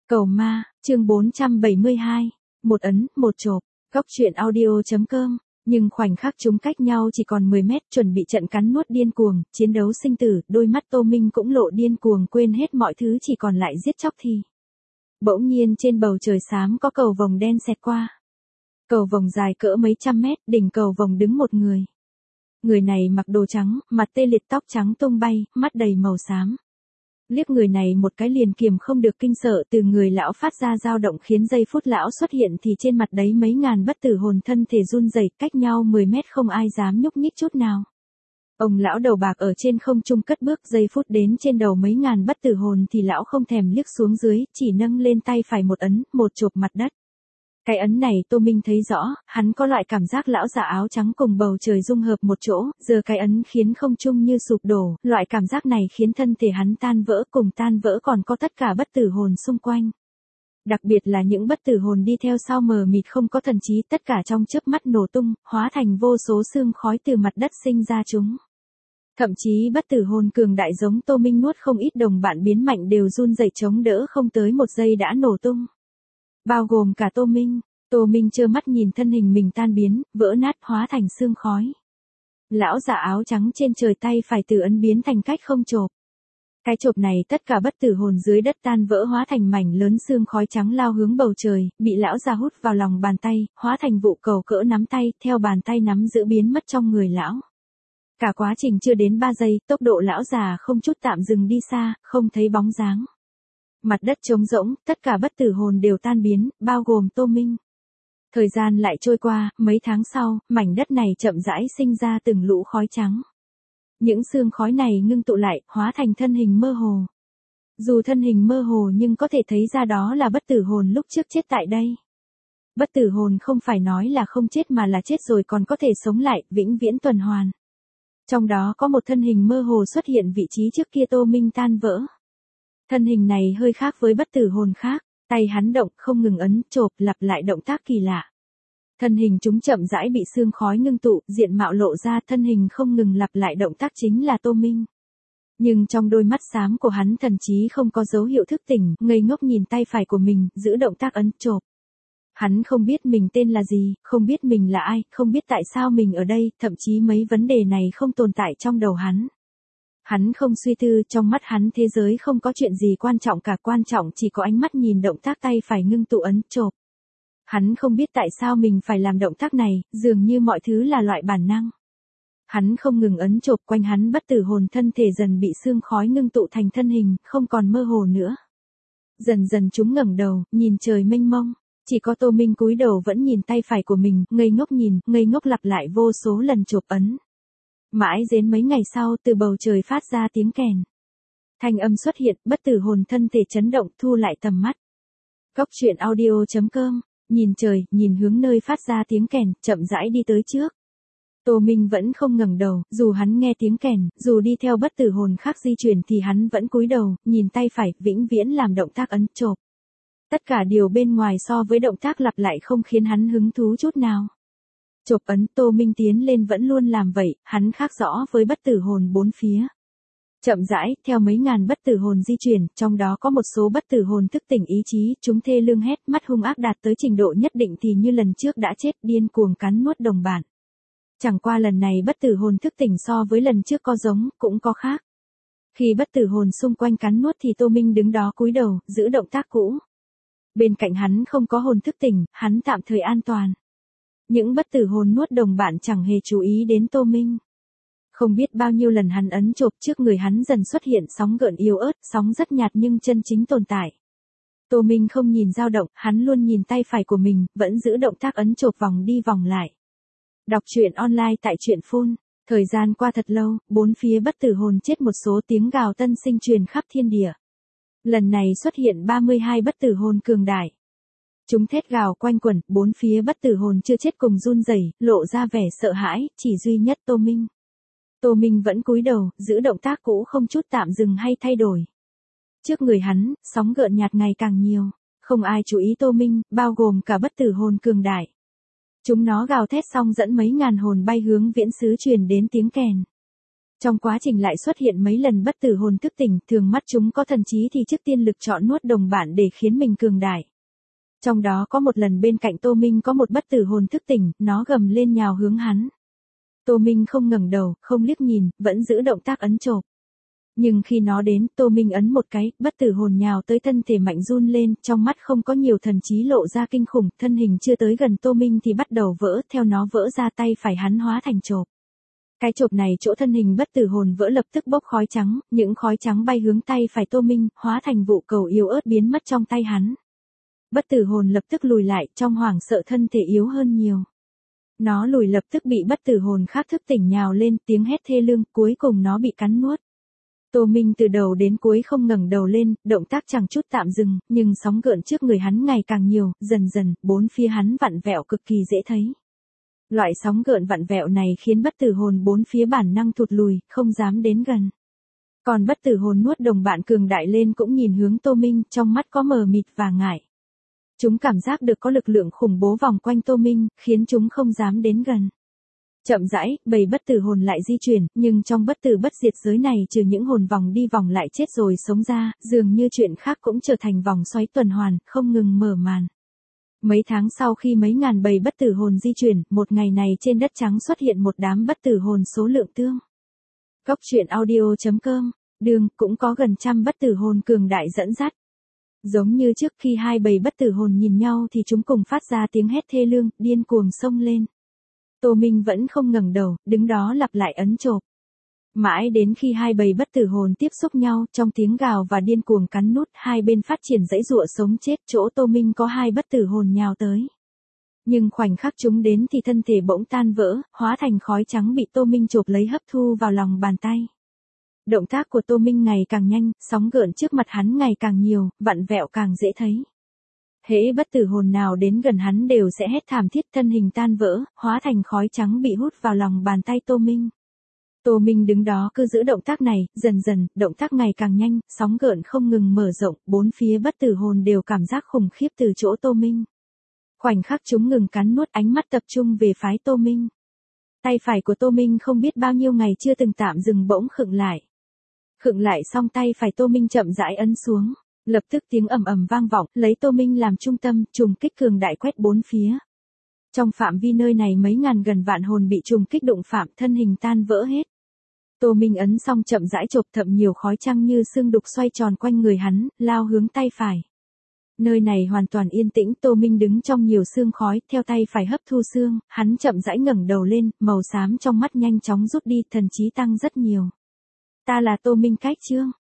Cầu ma, chương 472. Một ấn, một chộp. Góc truyện audio.com. Nhưng khoảnh khắc chúng cách nhau chỉ còn 10 mét, chuẩn bị trận cắn nuốt điên cuồng, chiến đấu sinh tử, đôi mắt Tô Minh cũng lộ điên cuồng, quên hết mọi thứ, chỉ còn lại giết chóc thì. Bỗng nhiên trên bầu trời xám có cầu vồng đen xẹt qua. Cầu vồng dài cỡ mấy trăm mét, đỉnh cầu vồng đứng một người. Người này mặc đồ trắng, mặt tê liệt, tóc trắng tung bay, mắt đầy màu xám. Liếc người này một cái liền kiềm không được kinh sợ, từ người lão phát ra dao động khiến giây phút lão xuất hiện thì trên mặt đấy mấy ngàn bất tử hồn thân thể run rẩy, cách nhau 10 mét không ai dám nhúc nhích chút nào. Ông lão đầu bạc ở trên không trung cất bước, giây phút đến trên đầu mấy ngàn bất tử hồn thì lão không thèm liếc xuống dưới, chỉ nâng lên tay phải một ấn, một chộp mặt đất. Cái ấn này Tô Minh thấy rõ, hắn có loại cảm giác lão già áo trắng cùng bầu trời dung hợp một chỗ, giờ cái ấn khiến không trung như sụp đổ, loại cảm giác này khiến thân thể hắn tan vỡ, cùng tan vỡ còn có tất cả bất tử hồn xung quanh. Đặc biệt là những bất tử hồn đi theo sau mờ mịt không có thần trí, tất cả trong chớp mắt nổ tung, hóa thành vô số xương khói từ mặt đất sinh ra chúng. Thậm chí bất tử hồn cường đại giống Tô Minh nuốt không ít đồng bạn biến mạnh đều run rẩy chống đỡ, không tới một giây đã nổ tung. Bao gồm cả Tô Minh. Tô Minh trơ mắt nhìn thân hình mình tan biến, vỡ nát, hóa thành xương khói. Lão già áo trắng trên trời tay phải từ ấn biến thành cách không chộp. Cái chộp này tất cả bất tử hồn dưới đất tan vỡ hóa thành mảnh lớn xương khói trắng lao hướng bầu trời, bị lão già hút vào lòng bàn tay, hóa thành vụ cầu cỡ nắm tay, theo bàn tay nắm giữ biến mất trong người lão. Cả quá trình chưa đến 3 giây, tốc độ lão già không chút tạm dừng đi xa, không thấy bóng dáng. Mặt đất trống rỗng, tất cả bất tử hồn đều tan biến, bao gồm Tô Minh. Thời gian lại trôi qua, mấy tháng sau, mảnh đất này chậm rãi sinh ra từng lũ khói trắng. Những xương khói này ngưng tụ lại, hóa thành thân hình mơ hồ. Dù thân hình mơ hồ nhưng có thể thấy ra đó là bất tử hồn lúc trước chết tại đây. Bất tử hồn không phải nói là không chết mà là chết rồi còn có thể sống lại, vĩnh viễn tuần hoàn. Trong đó có một thân hình mơ hồ xuất hiện vị trí trước kia Tô Minh tan vỡ. Thân hình này hơi khác với bất tử hồn khác, tay hắn động không ngừng ấn, chộp, lặp lại động tác kỳ lạ. Thân hình chúng chậm rãi bị xương khói ngưng tụ, diện mạo lộ ra, thân hình không ngừng lặp lại động tác chính là Tô Minh. Nhưng trong đôi mắt xám của hắn thần chí không có dấu hiệu thức tỉnh, ngây ngốc nhìn tay phải của mình, giữ động tác ấn, chộp. Hắn không biết mình tên là gì, không biết mình là ai, không biết tại sao mình ở đây, thậm chí mấy vấn đề này không tồn tại trong đầu hắn. Hắn không suy tư, trong mắt hắn thế giới không có chuyện gì quan trọng cả, quan trọng chỉ có ánh mắt nhìn động tác tay phải ngưng tụ ấn, chộp. Hắn không biết tại sao mình phải làm động tác này, dường như mọi thứ là loại bản năng. Hắn không ngừng ấn chộp, quanh hắn bất tử hồn thân thể dần bị xương khói ngưng tụ thành thân hình, không còn mơ hồ nữa. Dần dần chúng ngẩng đầu, nhìn trời mênh mông. Chỉ có Tô Minh cúi đầu vẫn nhìn tay phải của mình, ngây ngốc nhìn, ngây ngốc lặp lại vô số lần chộp ấn. Mãi đến mấy ngày sau, từ bầu trời phát ra tiếng kèn. Thanh âm xuất hiện, bất tử hồn thân thể chấn động, thu lại tầm mắt. Góc truyện audio.com. Nhìn trời, nhìn hướng nơi phát ra tiếng kèn, chậm rãi đi tới trước. Tô Minh vẫn không ngẩng đầu, dù hắn nghe tiếng kèn, dù đi theo bất tử hồn khác di chuyển thì hắn vẫn cúi đầu, nhìn tay phải, vĩnh viễn làm động tác ấn, chộp. Tất cả điều bên ngoài so với động tác lặp lại không khiến hắn hứng thú chút nào. Chộp ấn, Tô Minh tiến lên vẫn luôn làm vậy, hắn khác rõ với bất tử hồn bốn phía. Chậm rãi, theo mấy ngàn bất tử hồn di chuyển, trong đó có một số bất tử hồn thức tỉnh ý chí, chúng thê lương hét, mắt hung ác đạt tới trình độ nhất định thì như lần trước đã chết, điên cuồng cắn nuốt đồng bạn. Chẳng qua lần này bất tử hồn thức tỉnh so với lần trước có giống, cũng có khác. Khi bất tử hồn xung quanh cắn nuốt thì Tô Minh đứng đó cúi đầu, giữ động tác cũ. Bên cạnh hắn không có hồn thức tỉnh, hắn tạm thời an toàn. Những bất tử hồn nuốt đồng bạn chẳng hề chú ý đến Tô Minh. Không biết bao nhiêu lần hắn ấn chộp, trước người hắn dần xuất hiện sóng gợn yếu ớt, sóng rất nhạt nhưng chân chính tồn tại. Tô Minh không nhìn dao động, hắn luôn nhìn tay phải của mình, vẫn giữ động tác ấn chộp vòng đi vòng lại. Đọc truyện online tại truyện phun. Thời gian qua thật lâu, bốn phía bất tử hồn chết, một số tiếng gào tân sinh truyền khắp thiên địa. Lần này xuất hiện 32 bất tử hồn cường đại. Chúng thét gào quanh quẩn, bốn phía bất tử hồn chưa chết cùng run rẩy, lộ ra vẻ sợ hãi, chỉ duy nhất Tô Minh. Tô Minh vẫn cúi đầu, giữ động tác cũ không chút tạm dừng hay thay đổi. Trước người hắn, sóng gợn nhạt ngày càng nhiều, không ai chú ý Tô Minh, bao gồm cả bất tử hồn cường đại. Chúng nó gào thét xong dẫn mấy ngàn hồn bay hướng viễn xứ truyền đến tiếng kèn. Trong quá trình lại xuất hiện mấy lần bất tử hồn thức tỉnh, thường mắt chúng có thần trí thì trước tiên lực chọn nuốt đồng bạn để khiến mình cường đại. Trong đó có một lần bên cạnh Tô Minh có một bất tử hồn thức tỉnh, nó gầm lên nhào hướng hắn. Tô Minh không ngẩng đầu, không liếc nhìn, vẫn giữ động tác ấn chộp. Nhưng khi nó đến, Tô Minh ấn một cái, bất tử hồn nhào tới thân thể mạnh run lên, trong mắt không có nhiều thần trí lộ ra kinh khủng, thân hình chưa tới gần Tô Minh thì bắt đầu vỡ, theo nó vỡ ra tay phải hắn hóa thành chộp. Cái chộp này chỗ thân hình bất tử hồn vỡ lập tức bốc khói trắng, những khói trắng bay hướng tay phải Tô Minh, hóa thành vụ cầu yếu ớt biến mất trong tay hắn. Bất tử hồn lập tức lùi lại, trong hoảng sợ thân thể yếu hơn nhiều. Nó lùi lập tức bị bất tử hồn khác thức tỉnh nhào lên, tiếng hét thê lương, cuối cùng nó bị cắn nuốt. Tô Minh từ đầu đến cuối không ngẩng đầu lên, động tác chẳng chút tạm dừng, nhưng sóng gợn trước người hắn ngày càng nhiều, dần dần, bốn phía hắn vặn vẹo cực kỳ dễ thấy. Loại sóng gợn vặn vẹo này khiến bất tử hồn bốn phía bản năng thụt lùi, không dám đến gần. Còn bất tử hồn nuốt đồng bạn cường đại lên cũng nhìn hướng Tô Minh, trong mắt có mờ mịt và ngại. Chúng cảm giác được có lực lượng khủng bố vòng quanh Tô Minh, khiến chúng không dám đến gần. Chậm rãi, bầy bất tử hồn lại di chuyển, nhưng trong bất tử bất diệt giới này trừ những hồn vòng đi vòng lại chết rồi sống ra, dường như chuyện khác cũng trở thành vòng xoáy tuần hoàn, không ngừng mở màn. Mấy tháng sau khi mấy ngàn bầy bất tử hồn di chuyển, một ngày này trên đất trắng xuất hiện một đám bất tử hồn số lượng tương. Cốc truyện audio.com, đường cũng có gần trăm bất tử hồn cường đại dẫn dắt. Giống như trước khi hai bầy bất tử hồn nhìn nhau thì chúng cùng phát ra tiếng hét thê lương, điên cuồng xông lên. Tô Minh vẫn không ngẩng đầu, đứng đó lặp lại ấn chộp. Mãi đến khi hai bầy bất tử hồn tiếp xúc nhau, trong tiếng gào và điên cuồng cắn nút, hai bên phát triển dãy giụa sống chết, chỗ Tô Minh có hai bất tử hồn nhào tới. Nhưng khoảnh khắc chúng đến thì thân thể bỗng tan vỡ, hóa thành khói trắng bị Tô Minh chộp lấy hấp thu vào lòng bàn tay. Động tác của Tô Minh ngày càng nhanh, sóng gợn trước mặt hắn ngày càng nhiều, vặn vẹo càng dễ thấy. Hễ bất tử hồn nào đến gần hắn đều sẽ hét thảm thiết, thân hình tan vỡ, hóa thành khói trắng bị hút vào lòng bàn tay Tô Minh. Tô Minh đứng đó cứ giữ động tác này, dần dần, động tác ngày càng nhanh, sóng gợn không ngừng mở rộng, bốn phía bất tử hồn đều cảm giác khủng khiếp từ chỗ Tô Minh. Khoảnh khắc chúng ngừng cắn nuốt, ánh mắt tập trung về phái Tô Minh. Tay phải của Tô Minh không biết bao nhiêu ngày chưa từng tạm dừng bỗng khựng lại. Khựng lại xong tay phải Tô Minh chậm rãi ấn xuống. Lập tức tiếng ầm ầm vang vọng, lấy Tô Minh làm trung tâm, trùng kích cường đại quét bốn phía. Trong phạm vi nơi này mấy ngàn gần vạn hồn bị trùng kích đụng phạm, thân hình tan vỡ hết. Tô Minh ấn xong chậm rãi chộp thậm nhiều khói trăng như sương đục xoay tròn quanh người hắn, lao hướng tay phải. Nơi này hoàn toàn yên tĩnh, Tô Minh đứng trong nhiều sương khói, theo tay phải hấp thu sương, hắn chậm rãi ngẩng đầu lên, màu xám trong mắt nhanh chóng rút đi, thần trí tăng rất nhiều. Ta là Tô Minh Cách Chương.